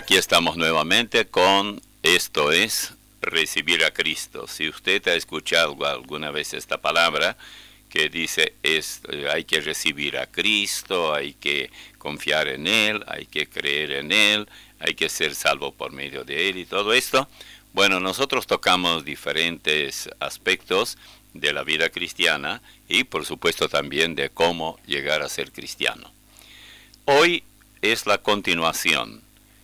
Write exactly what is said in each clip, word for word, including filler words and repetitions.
Aquí estamos nuevamente con Esto es Recibir a Cristo. Si usted ha escuchado alguna vez esta palabra que dice es, hay que recibir a Cristo, hay que confiar en Él, hay que creer en Él, hay que ser salvo por medio de Él y todo esto, bueno, nosotros tocamos diferentes aspectos de la vida cristiana y por supuesto también de cómo llegar a ser cristiano. Hoy es la continuación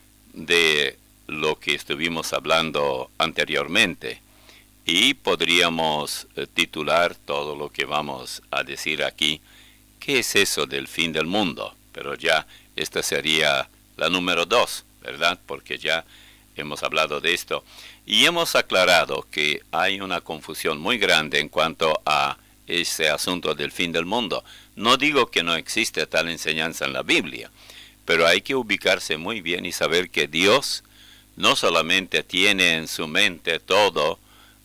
de lo que estuvimos hablando anteriormente y podríamos eh, titular todo lo que vamos a decir aquí, ¿qué es eso del fin del mundo? Pero ya esta sería la número dos, ¿verdad? Porque ya hemos hablado de esto y hemos aclarado que hay una confusión muy grande en cuanto a ese asunto del fin del mundo. No digo que no existe tal enseñanza en la Biblia, pero hay que ubicarse muy bien y saber que Dios no solamente tiene en su mente todo,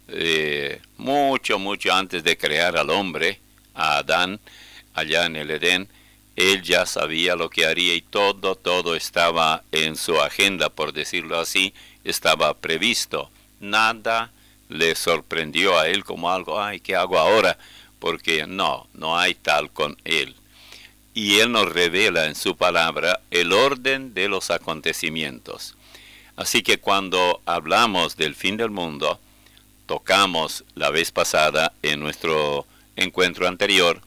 eh, mucho, mucho antes de crear al hombre, a Adán, allá en el Edén, Él ya sabía lo que haría y todo, todo estaba en su agenda, por decirlo así, estaba previsto. Nada le sorprendió a Él como algo, ay, ¿qué hago ahora? Porque no, no hay tal con Él. Y Él nos revela en su palabra el orden de los acontecimientos. Así que cuando hablamos del fin del mundo, tocamos la vez pasada en nuestro encuentro anterior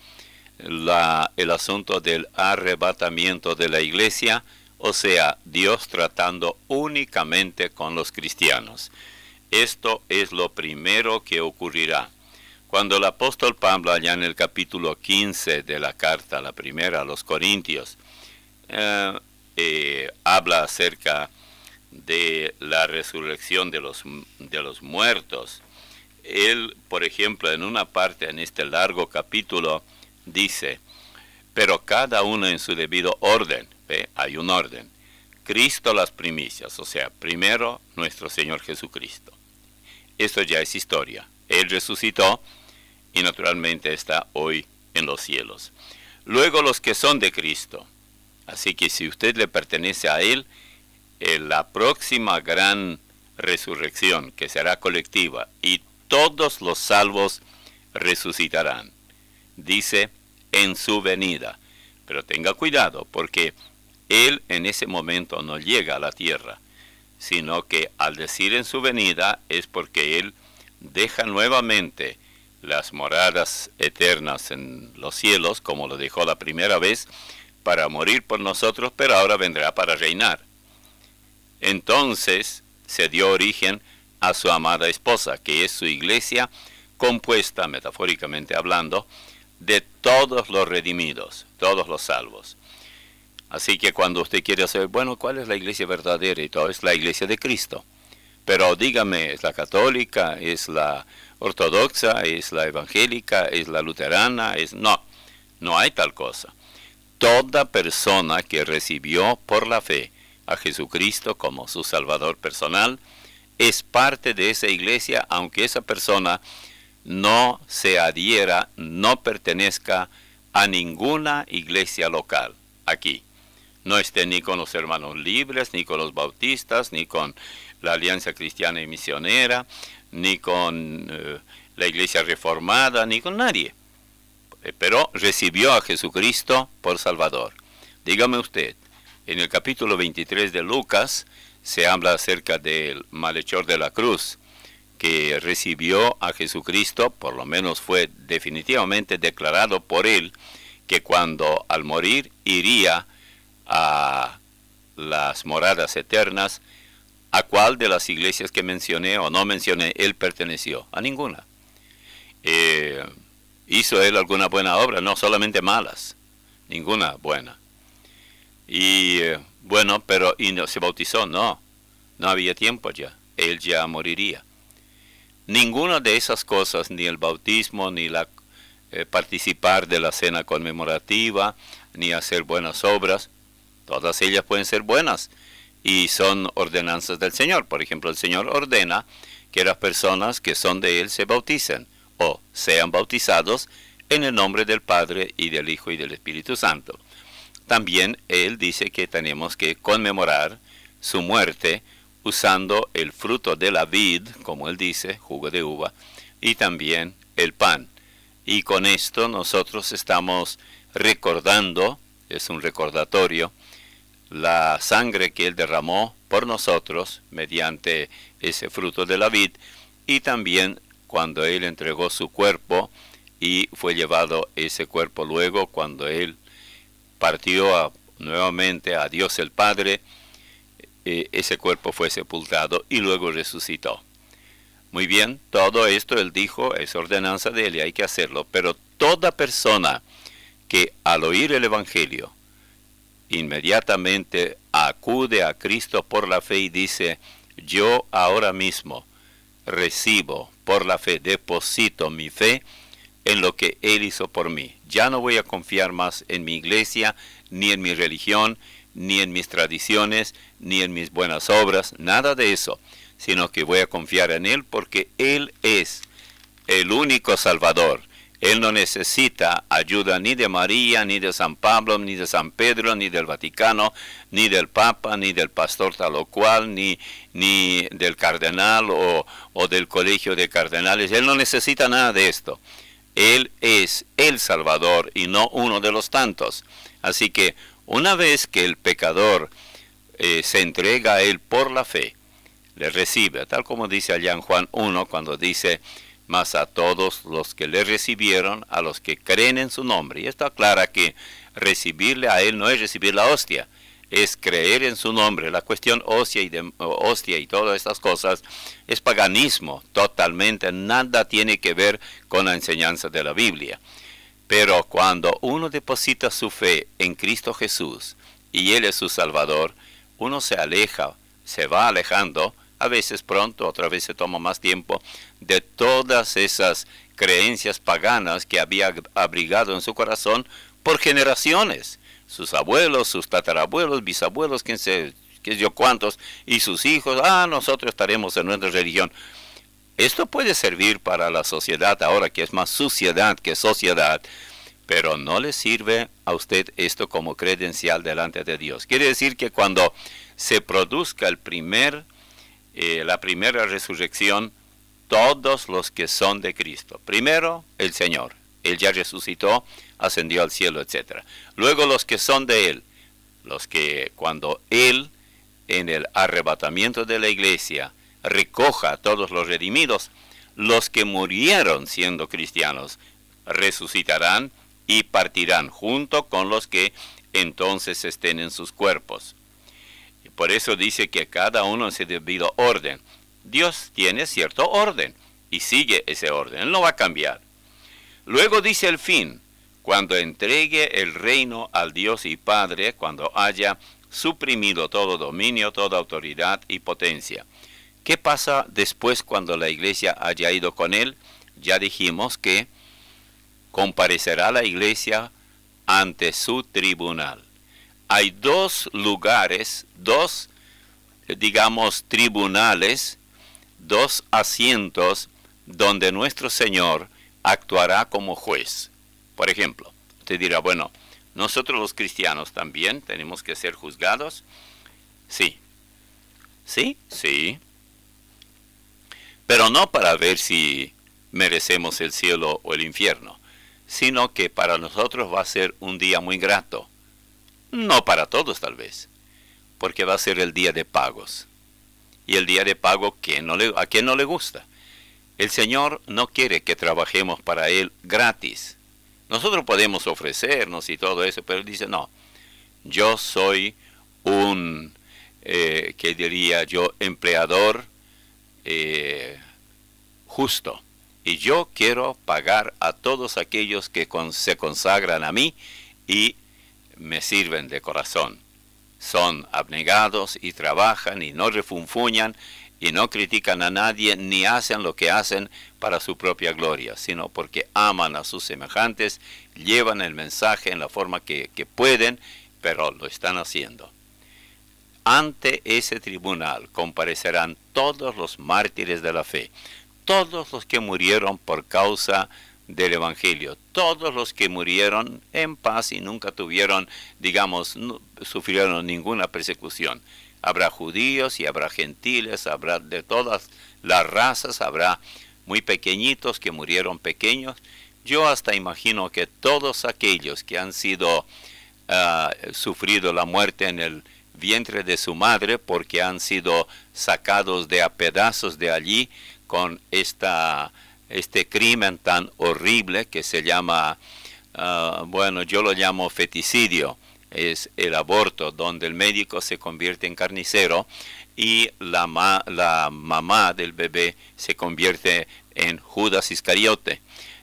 la, el asunto del arrebatamiento de la iglesia, o sea, Dios tratando únicamente con los cristianos. Esto es lo primero que ocurrirá. Cuando el apóstol Pablo, allá en el capítulo quince de la carta, la primera a los Corintios, eh, eh, habla acerca de la resurrección de los, de los muertos, él, por ejemplo, en una parte en este largo capítulo, dice, pero cada uno en su debido orden, ¿ve? Hay un orden. Cristo las primicias, o sea, primero nuestro Señor Jesucristo. Esto ya es historia. Él resucitó y naturalmente está hoy en los cielos. Luego los que son de Cristo. Así que si usted le pertenece a Él, en la próxima gran resurrección, que será colectiva, y todos los salvos resucitarán. Dice, en su venida. Pero tenga cuidado, porque Él en ese momento no llega a la tierra, sino que al decir en su venida es porque Él deja nuevamente las moradas eternas en los cielos, como lo dejó la primera vez, para morir por nosotros, pero ahora vendrá para reinar. Entonces se dio origen a su amada esposa, que es su iglesia, compuesta, metafóricamente hablando, de todos los redimidos, todos los salvos. Así que cuando usted quiere saber, bueno, ¿cuál es la iglesia verdadera? Y todo es la iglesia de Cristo. Pero dígame, ¿es la católica? ¿Es la ortodoxa? ¿Es la evangélica? ¿Es la luterana? ¿Es... No, no hay tal cosa. Toda persona que recibió por la fe a Jesucristo como su Salvador personal es parte de esa iglesia, aunque esa persona no se adhiera, no pertenezca a ninguna iglesia local aquí. No esté ni con los hermanos libres, ni con los bautistas, ni con la Alianza Cristiana y Misionera, ni con eh, la Iglesia Reformada, ni con nadie. Eh, pero recibió a Jesucristo por Salvador. Dígame usted, en el capítulo veintitrés de Lucas se habla acerca del malhechor de la cruz, que recibió a Jesucristo, por lo menos fue definitivamente declarado por él, que cuando al morir iría a las moradas eternas. ¿A cuál de las iglesias que mencioné o no mencioné él perteneció? A ninguna. Eh, ¿Hizo él alguna buena obra? No, solamente malas. Ninguna buena. Y eh, bueno, pero ¿y no, se bautizó? No, no había tiempo ya. Él ya moriría. Ninguna de esas cosas, ni el bautismo, ni la eh, participar de la cena conmemorativa, ni hacer buenas obras, todas ellas pueden ser buenas y son ordenanzas del Señor. Por ejemplo, el Señor ordena que las personas que son de Él se bauticen o sean bautizados en el nombre del Padre y del Hijo y del Espíritu Santo. También Él dice que tenemos que conmemorar su muerte usando el fruto de la vid, como él dice, jugo de uva, y también el pan. Y con esto nosotros estamos recordando, es un recordatorio, la sangre que él derramó por nosotros mediante ese fruto de la vid, y también cuando él entregó su cuerpo y fue llevado ese cuerpo luego cuando él partió a, nuevamente a Dios el Padre, eh, ese cuerpo fue sepultado y luego resucitó. Muy bien, todo esto él dijo, es ordenanza de él y hay que hacerlo, pero toda persona que al oír el Evangelio inmediatamente acude a Cristo por la fe y dice, yo ahora mismo recibo por la fe, deposito mi fe en lo que Él hizo por mí. Ya no voy a confiar más en mi iglesia, ni en mi religión, ni en mis tradiciones, ni en mis buenas obras, nada de eso, sino que voy a confiar en Él porque Él es el único Salvador. Él no necesita ayuda ni de María, ni de San Pablo, ni de San Pedro, ni del Vaticano, ni del Papa, ni del pastor tal o cual, ni, ni del cardenal o, o del colegio de cardenales. Él no necesita nada de esto. Él es el Salvador y no uno de los tantos. Así que una vez que el pecador eh, se entrega a Él por la fe, le recibe, tal como dice allá en Juan uno, cuando dice, mas a todos los que le recibieron, a los que creen en su nombre. Y esto aclara que recibirle a Él no es recibir la hostia, es creer en su nombre. La cuestión hostia y, de, hostia y todas estas cosas es paganismo, totalmente, nada tiene que ver con la enseñanza de la Biblia. Pero cuando uno deposita su fe en Cristo Jesús y Él es su Salvador, uno se aleja, se va alejando, a veces pronto, otra vez se toma más tiempo, de todas esas creencias paganas que había abrigado en su corazón por generaciones. Sus abuelos, sus tatarabuelos, bisabuelos, quién sé, qué sé yo cuántos, y sus hijos, ah, nosotros estaremos en nuestra religión. Esto puede servir para la sociedad ahora, que es más suciedad que sociedad, pero no le sirve a usted esto como credencial delante de Dios. Quiere decir que cuando se produzca el primer Eh, la primera resurrección, todos los que son de Cristo. Primero, el Señor. Él ya resucitó, ascendió al cielo, etcétera. Luego los que son de Él. Los que cuando Él, en el arrebatamiento de la iglesia, recoja a todos los redimidos, los que murieron siendo cristianos, resucitarán y partirán junto con los que entonces estén en sus cuerpos. Por eso dice que cada uno en su debido orden. Dios tiene cierto orden y sigue ese orden. Él no va a cambiar. Luego dice el fin, cuando entregue el reino al Dios y Padre, cuando haya suprimido todo dominio, toda autoridad y potencia. ¿Qué pasa después cuando la iglesia haya ido con Él? Ya dijimos que comparecerá la iglesia ante su tribunal. Hay dos lugares, dos, digamos, tribunales, dos asientos donde nuestro Señor actuará como juez. Por ejemplo, usted dirá, bueno, ¿nosotros los cristianos también tenemos que ser juzgados? Sí. ¿Sí? Sí. Pero no para ver si merecemos el cielo o el infierno, sino que para nosotros va a ser un día muy grato. No para todos tal vez, porque va a ser el día de pagos. Y el día de pago, ¿quién no le, ¿a quién no le gusta? El Señor no quiere que trabajemos para Él gratis. Nosotros podemos ofrecernos y todo eso, pero Él dice, no, yo soy un, eh, ¿qué diría yo?, empleador eh, justo. Y yo quiero pagar a todos aquellos que con, se consagran a mí y me sirven de corazón. Son abnegados y trabajan y no refunfuñan y no critican a nadie ni hacen lo que hacen para su propia gloria, sino porque aman a sus semejantes, llevan el mensaje en la forma que, que pueden, pero lo están haciendo. Ante ese tribunal comparecerán todos los mártires de la fe, todos los que murieron por causa del Evangelio, todos los que murieron en paz y nunca tuvieron, digamos, no sufrieron ninguna persecución. Habrá judíos y habrá gentiles, habrá de todas las razas, habrá muy pequeñitos que murieron pequeños. Yo hasta imagino que todos aquellos que han sido uh, sufrido la muerte en el vientre de su madre porque han sido sacados de a pedazos de allí con esta, este crimen tan horrible que se llama, uh, bueno, yo lo llamo feticidio, es el aborto, donde el médico se convierte en carnicero y la, ma, la mamá del bebé se convierte en Judas Iscariote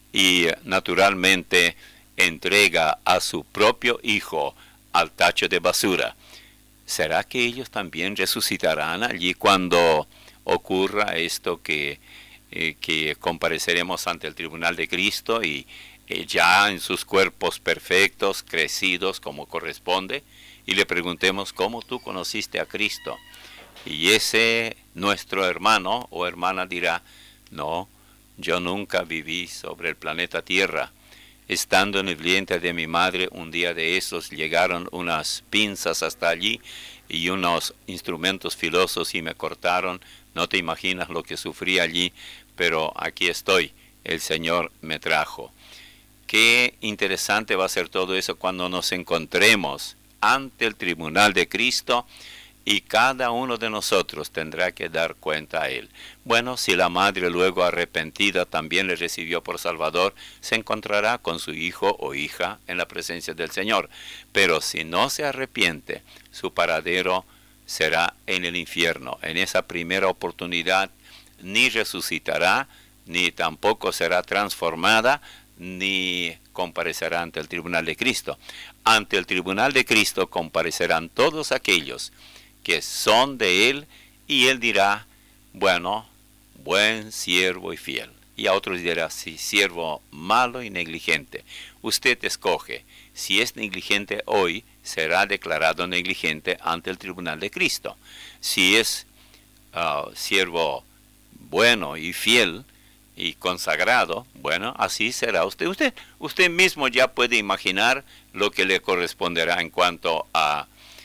y naturalmente entrega a su propio hijo al tacho de basura. ¿Será que ellos también resucitarán allí cuando ocurra esto que, eh, que compareceremos ante el tribunal de Cristo y eh, ya en sus cuerpos perfectos, crecidos como corresponde, y le preguntemos cómo tú conociste a Cristo? Y ese nuestro hermano o hermana dirá, no, yo nunca viví sobre el planeta Tierra. Estando en el vientre de mi madre, un día de esos llegaron unas pinzas hasta allí y unos instrumentos filosos y me cortaron. No te imaginas lo que sufrí allí, pero aquí estoy. El Señor me trajo. Qué interesante va a ser todo eso cuando nos encontremos ante el tribunal de Cristo y cada uno de nosotros tendrá que dar cuenta a Él. Bueno, si la madre luego arrepentida también le recibió por Salvador, se encontrará con su hijo o hija en la presencia del Señor. Pero si no se arrepiente, su paradero será en el infierno. En esa primera oportunidad ni resucitará, ni tampoco será transformada, ni comparecerá ante el tribunal de Cristo. Ante el tribunal de Cristo comparecerán todos aquellos que son de Él, y Él dirá, bueno, buen siervo y fiel. Y a otros dirá, sí, siervo malo y negligente. Usted escoge. Si es negligente hoy, será declarado negligente ante el tribunal de Cristo. Si es uh, siervo bueno y fiel y consagrado, bueno, así será usted. Usted, usted mismo ya puede imaginar lo que le corresponderá en cuanto a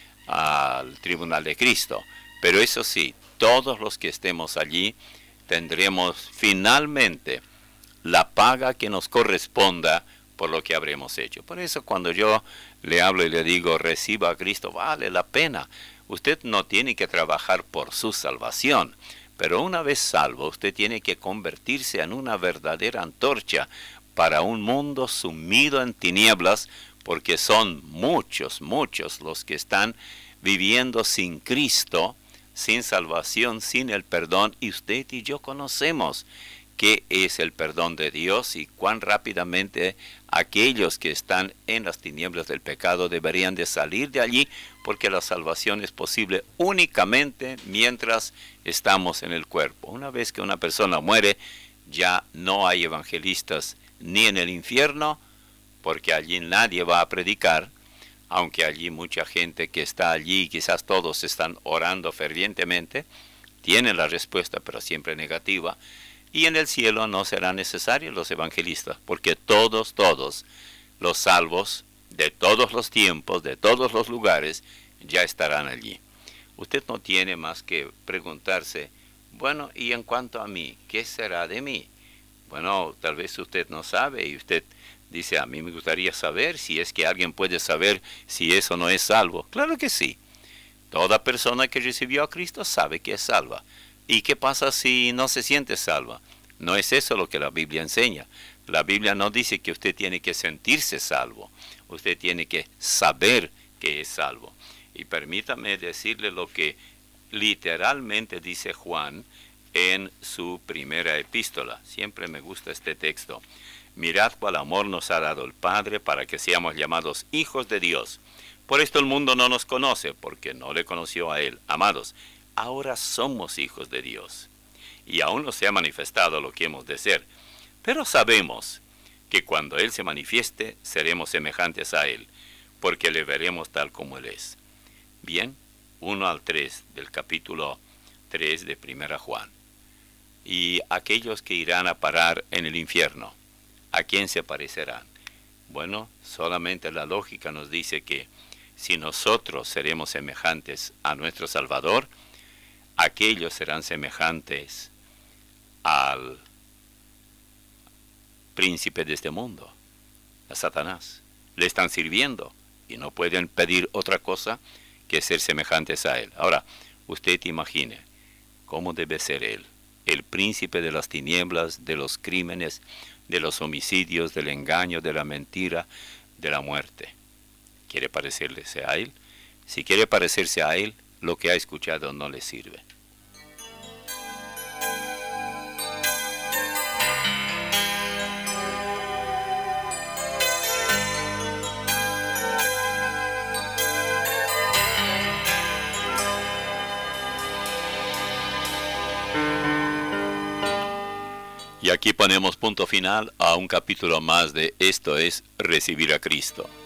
al tribunal de Cristo. Pero eso sí, todos los que estemos allí tendremos finalmente la paga que nos corresponda por lo que habremos hecho. Por eso cuando yo le hablo y le digo reciba a Cristo, vale la pena. Usted no tiene que trabajar por su salvación, pero una vez salvo usted tiene que convertirse en una verdadera antorcha para un mundo sumido en tinieblas, porque son muchos, muchos los que están viviendo sin Cristo, sin salvación, sin el perdón, y usted y yo conocemos qué es el perdón de Dios y cuán rápidamente aquellos que están en las tinieblas del pecado deberían de salir de allí, porque la salvación es posible únicamente mientras estamos en el cuerpo. Una vez que una persona muere, ya no hay evangelistas ni en el infierno, porque allí nadie va a predicar, aunque allí mucha gente que está allí, quizás todos están orando fervientemente, tienen la respuesta, pero siempre negativa. Y en el cielo no serán necesarios los evangelistas, porque todos, todos los salvos de todos los tiempos, de todos los lugares, ya estarán allí. Usted no tiene más que preguntarse, bueno, y en cuanto a mí, ¿qué será de mí? Bueno, tal vez usted no sabe y usted dice, a mí me gustaría saber si es que alguien puede saber si eso no es salvo. Claro que sí. Toda persona que recibió a Cristo sabe que es salva. ¿Y qué pasa si no se siente salva? No es eso lo que la Biblia enseña. La Biblia no dice que usted tiene que sentirse salvo. Usted tiene que saber que es salvo. Y permítame decirle lo que literalmente dice Juan en su primera epístola. Siempre me gusta este texto. Mirad cuál amor nos ha dado el Padre para que seamos llamados hijos de Dios. Por esto el mundo no nos conoce, porque no le conoció a Él. Amados, ahora somos hijos de Dios. Y aún no se ha manifestado lo que hemos de ser. Pero sabemos que cuando Él se manifieste, seremos semejantes a Él, porque le veremos tal como Él es. Bien, uno al tres del capítulo tres de Primera Juan. Y aquellos que irán a parar en el infierno, ¿a quién se parecerán? Bueno, solamente la lógica nos dice que Si nosotros seremos semejantes a nuestro Salvador, aquellos serán semejantes al príncipe de este mundo, a Satanás. Le están sirviendo y no pueden pedir otra cosa que ser semejantes a él. Ahora, usted imagine cómo debe ser él, el príncipe de las tinieblas, de los crímenes, de los homicidios, del engaño, de la mentira, de la muerte. ¿Quiere parecerse a él? Si quiere parecerse a él, lo que ha escuchado no le sirve. Y aquí ponemos punto final a un capítulo más de Esto es Recibir a Cristo.